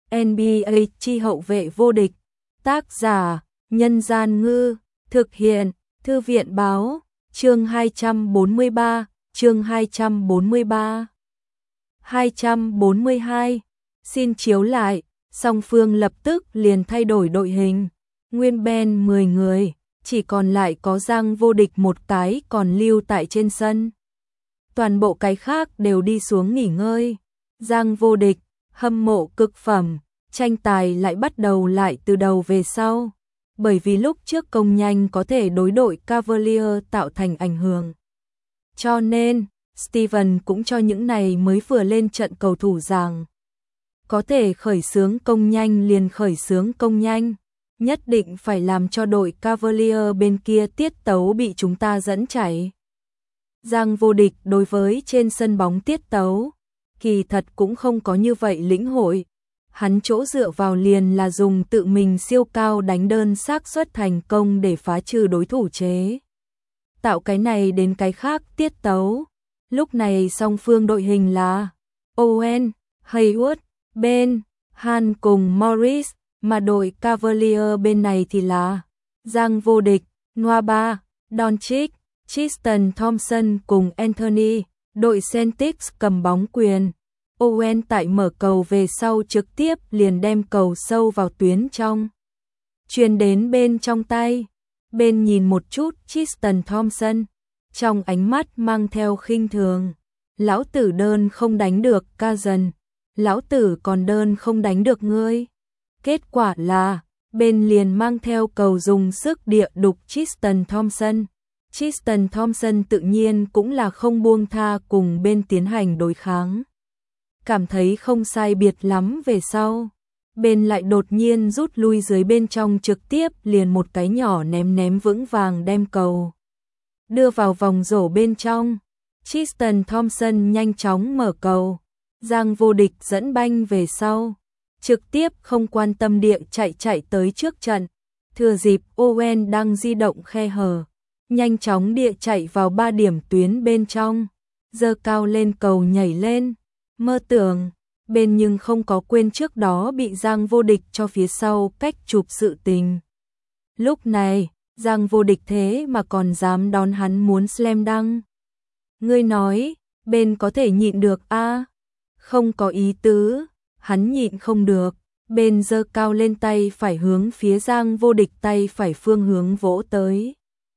NBA chi hậu vệ vô địch. Tác giả: Nhân Gian Ngư. Thực hiện: Thư viện Báo. Chương 243, chương 243. 242. Xin chiếu lại. Song phương lập tức liền thay đổi đội hình. Nguyên Ben 10 người, chỉ còn lại có Giang Vô Địch một cái còn lưu tại trên sân. Toàn bộ cái khác đều đi xuống nghỉ ngơi. Giang Vô Địch, hâm mộ cực phẩm, tranh tài lại bắt đầu lại từ đầu về sau. Bởi vì lúc trước công nhanh có thể đối đội Cavalier tạo thành ảnh hưởng. Cho nên, Steven cũng cho những này mới vừa lên trận cầu thủ rằng có thể khởi xướng công nhanh liền khởi xướng công nhanh. Nhất định phải làm cho đội Cavalier bên kia tiết tấu bị chúng ta dẫn chảy. Giang Vô Địch đối với trên sân bóng tiết tấu, kỳ thật cũng không có như vậy lĩnh hội. Hắn chỗ dựa vào liền là dùng tự mình siêu cao đánh đơn xác suất thành công để phá trừ đối thủ chế. Tạo cái này đến cái khác tiết tấu. Lúc này song phương đội hình là Owen, Hayward, Ben, Han cùng Morris, mà đội Cavalier bên này thì là Giang Vô Địch, Nwaba, Doncic, Tristan Thompson cùng Anthony. Đội Celtics cầm bóng quyền. Owen tại mở cầu về sau trực tiếp liền đem cầu sâu vào tuyến trong. Truyền đến bên trong tay. Bên nhìn một chút Tristan Thompson, trong ánh mắt mang theo khinh thường. Lão tử đơn không đánh được Cousin, lão tử còn đơn không đánh được ngươi. Kết quả là, bên liền mang theo cầu dùng sức địa đục Tristan Thompson. Tristan Thompson tự nhiên cũng là không buông tha cùng bên tiến hành đối kháng. Cảm thấy không sai biệt lắm về sau, bên lại đột nhiên rút lui dưới bên trong trực tiếp liền một cái nhỏ ném vững vàng đem cầu đưa vào vòng rổ bên trong. Tristan Thompson nhanh chóng mở cầu. Giang Vô Địch dẫn banh về sau, trực tiếp không quan tâm địa chạy tới trước trận. Thừa dịp Owen đang di động khe hở, nhanh chóng địa chạy vào 3 điểm tuyến bên trong, giơ cao lên cầu nhảy lên, mơ tưởng, bên nhưng không có quên trước đó bị Giang Vô Địch cho phía sau cách chụp sự tình. Lúc này, Giang Vô Địch thế mà còn dám đón hắn muốn slam dunk. Ngươi nói, bên có thể nhịn được a? Không có ý tứ, hắn nhịn không được. Bên giơ cao lên tay phải hướng phía Giang Vô Địch tay phải phương hướng vỗ tới.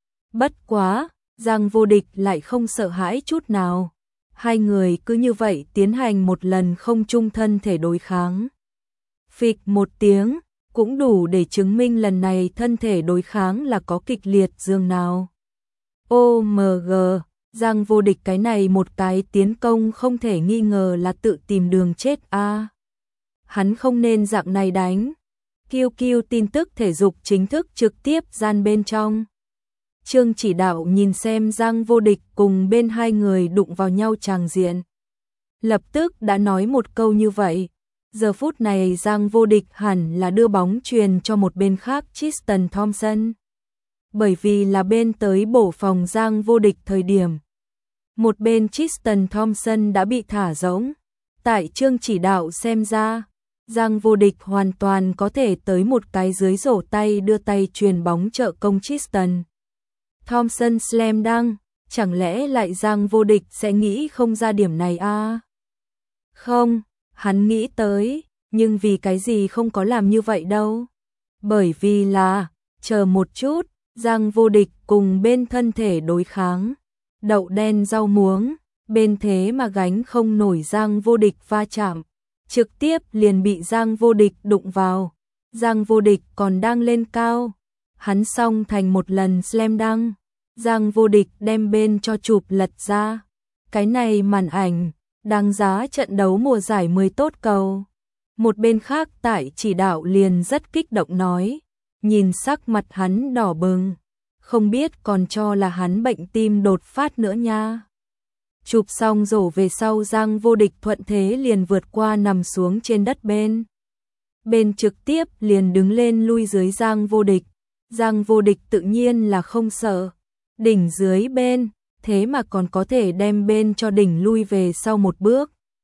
Bất quá, Giang Vô Địch lại không sợ hãi chút nào. Hai người cứ như vậy tiến hành một lần không chung thân thể đối kháng. Phịch một tiếng, cũng đủ để chứng minh lần này thân thể đối kháng là có kịch liệt dường nào. OMG, Giang Vô Địch cái này một cái tiến công không thể nghi ngờ là tự tìm đường chết a. Hắn không nên dạng này đánh. QQ tin tức thể dục chính thức trực tiếp gian bên trong. Trương chỉ đạo nhìn xem Giang Vô Địch cùng bên hai người đụng vào nhau tràng diện. Lập tức đã nói một câu như vậy. Giờ phút này Giang Vô Địch hẳn là đưa bóng truyền cho một bên khác Tristan Thompson. Bởi vì là bên tới bổ phòng Giang Vô Địch thời điểm. Một bên Tristan Thompson đã bị thả rỗng. Tại Trương chỉ đạo xem ra, Giang Vô Địch hoàn toàn có thể tới một cái dưới rổ tay đưa tay truyền bóng trợ công Tristan Thompson slam dunk, chẳng lẽ lại Giang Vô Địch sẽ nghĩ không ra điểm này a? Không, hắn nghĩ tới, nhưng vì cái gì không có làm như vậy đâu? Bởi vì là, chờ một chút, Giang Vô Địch cùng bên thân thể đối kháng, đậu đen rau muống, bên thế mà gánh không nổi Giang Vô Địch va chạm, trực tiếp liền bị Giang Vô Địch đụng vào. Giang Vô Địch còn đang lên cao, hắn xong thành một lần slam dunk. Giang Vô Địch đem bên cho chụp lật ra. Cái này màn ảnh, đáng giá trận đấu mùa giải 10 tốt cầu. Một bên khác tại chỉ đạo liền rất kích động nói. Nhìn sắc mặt hắn đỏ bừng. Không biết còn cho là hắn bệnh tim đột phát nữa nha. Chụp xong rổ về sau Giang Vô Địch thuận thế liền vượt qua nằm xuống trên đất bên. Bên trực tiếp liền đứng lên lui dưới Giang Vô Địch. Giang Vô Địch tự nhiên là không sợ. Đỉnh dưới bên, thế mà còn có thể đem bên cho đỉnh lui về sau một bước.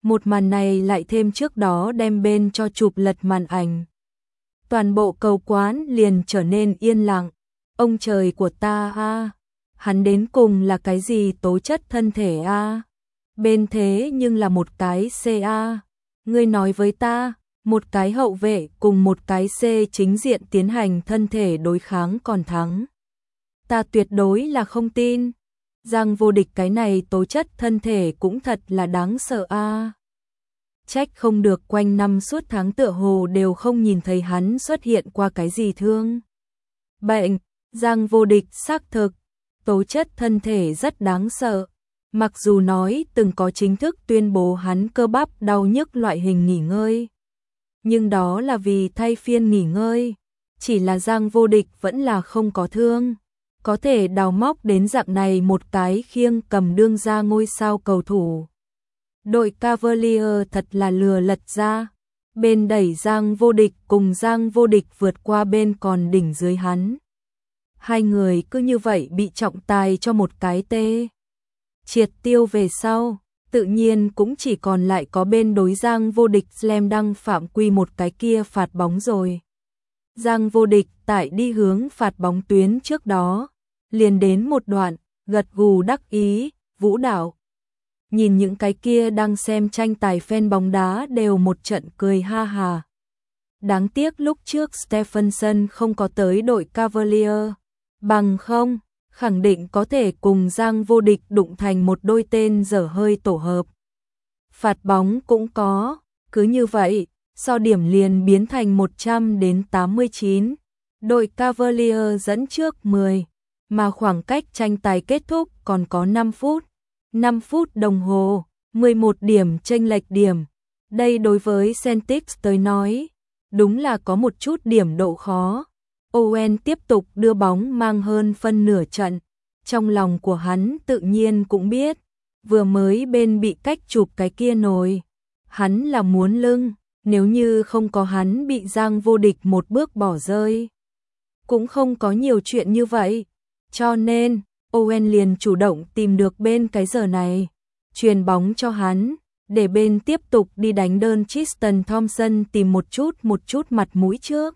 Một màn này lại thêm trước đó đem bên cho chụp lật màn ảnh. Toàn bộ cầu quán liền trở nên yên lặng. Ông trời của ta a, hắn đến cùng là cái gì tố chất thân thể a? Bên thế nhưng là một cái CA. Ngươi nói với ta, một cái hậu vệ cùng một cái C chính diện tiến hành thân thể đối kháng còn thắng. Ta tuyệt đối là không tin. Giang Vô Địch cái này tố chất thân thể cũng thật là đáng sợ a. Trách không được quanh năm suốt tháng tựa hồ đều không nhìn thấy hắn xuất hiện qua cái gì thương bệnh. Giang Vô Địch xác thực, tố chất thân thể rất đáng sợ. Mặc dù nói từng có chính thức tuyên bố hắn cơ bắp đau nhức loại hình nghỉ ngơi, nhưng đó là vì thay phiên nghỉ ngơi. Chỉ là Giang Vô Địch vẫn là không có thương, có thể đào móc đến dạng này một cái khiêng cầm đương ra ngôi sao cầu thủ. Đội Cavalier thật là lừa lật ra, bên đẩy Giang Vô Địch cùng Giang Vô Địch vượt qua bên còn đỉnh dưới hắn. Hai người cứ như vậy bị trọng tài cho một cái tê triệt tiêu về sau, tự nhiên cũng chỉ còn lại có bên đối Giang Vô Địch slam dunk phạm quy một cái kia phạt bóng rồi. Giang Vô Địch tại đi hướng phạt bóng tuyến trước đó, liền đến một đoạn, gật gù đắc ý, vũ đạo. Nhìn những cái kia đang xem tranh tài fan bóng đá đều một trận cười ha hà. Đáng tiếc lúc trước Stephenson không có tới đội Cavalier, bằng không khẳng định có thể cùng Giang Vô Địch đụng thành một đôi tên dở hơi tổ hợp. Phạt bóng cũng có, cứ như vậy, so điểm liền biến thành 100-89. Đội Cavalier dẫn trước 10, mà khoảng cách tranh tài kết thúc còn có 5 phút. 5 phút đồng hồ, 11 điểm chênh lệch điểm. Đây đối với Celtics tới nói, đúng là có một chút điểm độ khó. Owen tiếp tục đưa bóng mang hơn phân nửa trận. Trong lòng của hắn tự nhiên cũng biết, vừa mới bên bị cách chụp cái kia nồi. Hắn là muốn lưng, nếu như không có hắn bị Giang Vô Địch một bước bỏ rơi. Cũng không có nhiều chuyện như vậy. Cho nên, Owen liền chủ động tìm được bên cái giờ này. Truyền bóng cho hắn, để bên tiếp tục đi đánh đơn Tristan Thompson tìm một chút mặt mũi trước.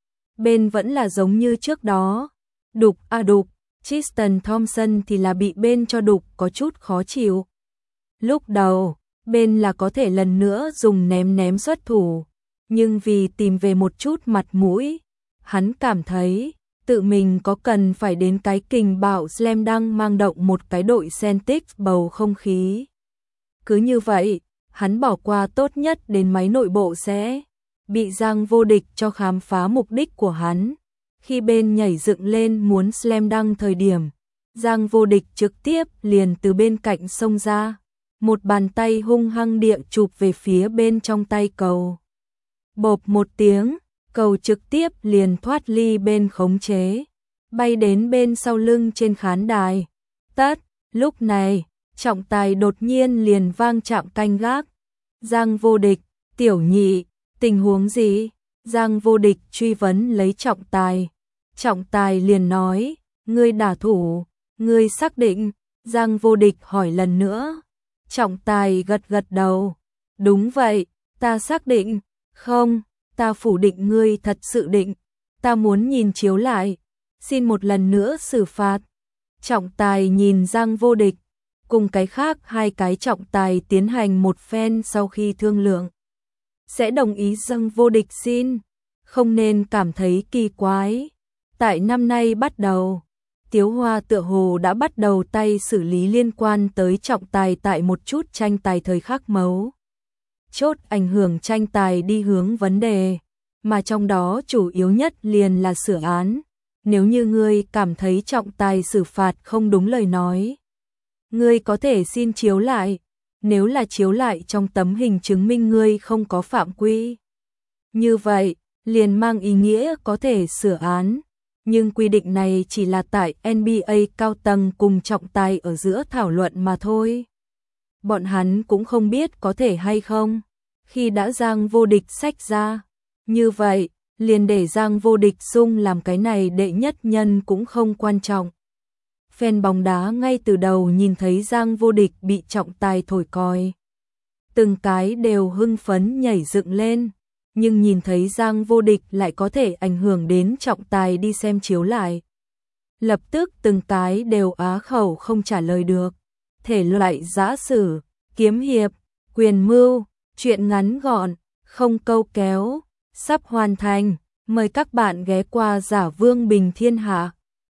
Bên vẫn là giống như trước đó, đục đục, Tristan Thompson thì là bị bên cho đục có chút khó chịu. Lúc đầu, bên là có thể lần nữa dùng ném xuất thủ, nhưng vì tìm về một chút mặt mũi, hắn cảm thấy tự mình có cần phải đến cái kình bạo slam dunk mang động một cái đội Celtics bầu không khí. Cứ như vậy, hắn bỏ qua tốt nhất đến máy nội bộ sẽ bị Giang Vô Địch cho khám phá mục đích của hắn. Khi bên nhảy dựng lên muốn slam dunk thời điểm, Giang Vô Địch trực tiếp liền từ bên cạnh xông ra, một bàn tay hung hăng địa chụp về phía bên trong tay cầu. Bộp một tiếng, cầu trực tiếp liền thoát ly bên khống chế, bay đến bên sau lưng trên khán đài. Tất, lúc này, trọng tài đột nhiên liền vang chạm canh gác. Giang Vô Địch, tiểu nhị, tình huống gì? Giang Vô Địch truy vấn lấy trọng tài. Trọng tài liền nói, ngươi đả thủ, ngươi xác định. Giang Vô Địch hỏi lần nữa. Trọng tài gật gật đầu. Đúng vậy, ta xác định. Không, ta phủ định ngươi thật sự định. Ta muốn nhìn chiếu lại. Xin một lần nữa xử phạt. Trọng tài nhìn Giang Vô Địch. Cùng cái khác hai cái trọng tài tiến hành một phen sau khi thương lượng. Sẽ đồng ý Giang Vô Địch xin. Không nên cảm thấy kỳ quái. Tại năm nay bắt đầu, Tiếu Hoa tựa hồ đã bắt đầu tay xử lý liên quan tới trọng tài tại một chút tranh tài thời khắc mấu chốt ảnh hưởng tranh tài đi hướng vấn đề, mà trong đó chủ yếu nhất liền là sửa án. Nếu như ngươi cảm thấy trọng tài xử phạt không đúng lời nói, ngươi có thể xin chiếu lại, nếu là chiếu lại trong tấm hình chứng minh ngươi không có phạm quy. Như vậy, liền mang ý nghĩa có thể sửa án. Nhưng quy định này chỉ là tại NBA cao tầng cùng trọng tài ở giữa thảo luận mà thôi. Bọn hắn cũng không biết có thể hay không. Khi đã Giang Vô Địch xách ra, như vậy, liền để Giang Vô Địch sung làm cái này đệ nhất nhân cũng không quan trọng. Fan bóng đá ngay từ đầu nhìn thấy Giang Vô Địch bị trọng tài thổi còi. từng cái đều hưng phấn nhảy dựng lên, nhưng nhìn thấy Giang Vô Địch lại có thể ảnh hưởng đến trọng tài đi xem chiếu lại. Lập tức từng cái đều á khẩu không trả lời được. Thể loại giã sử, kiếm hiệp, quyền mưu, truyện ngắn gọn, không câu kéo, sắp hoàn thành. Mời các bạn ghé qua Giả Vương Bình Thiên Hạ.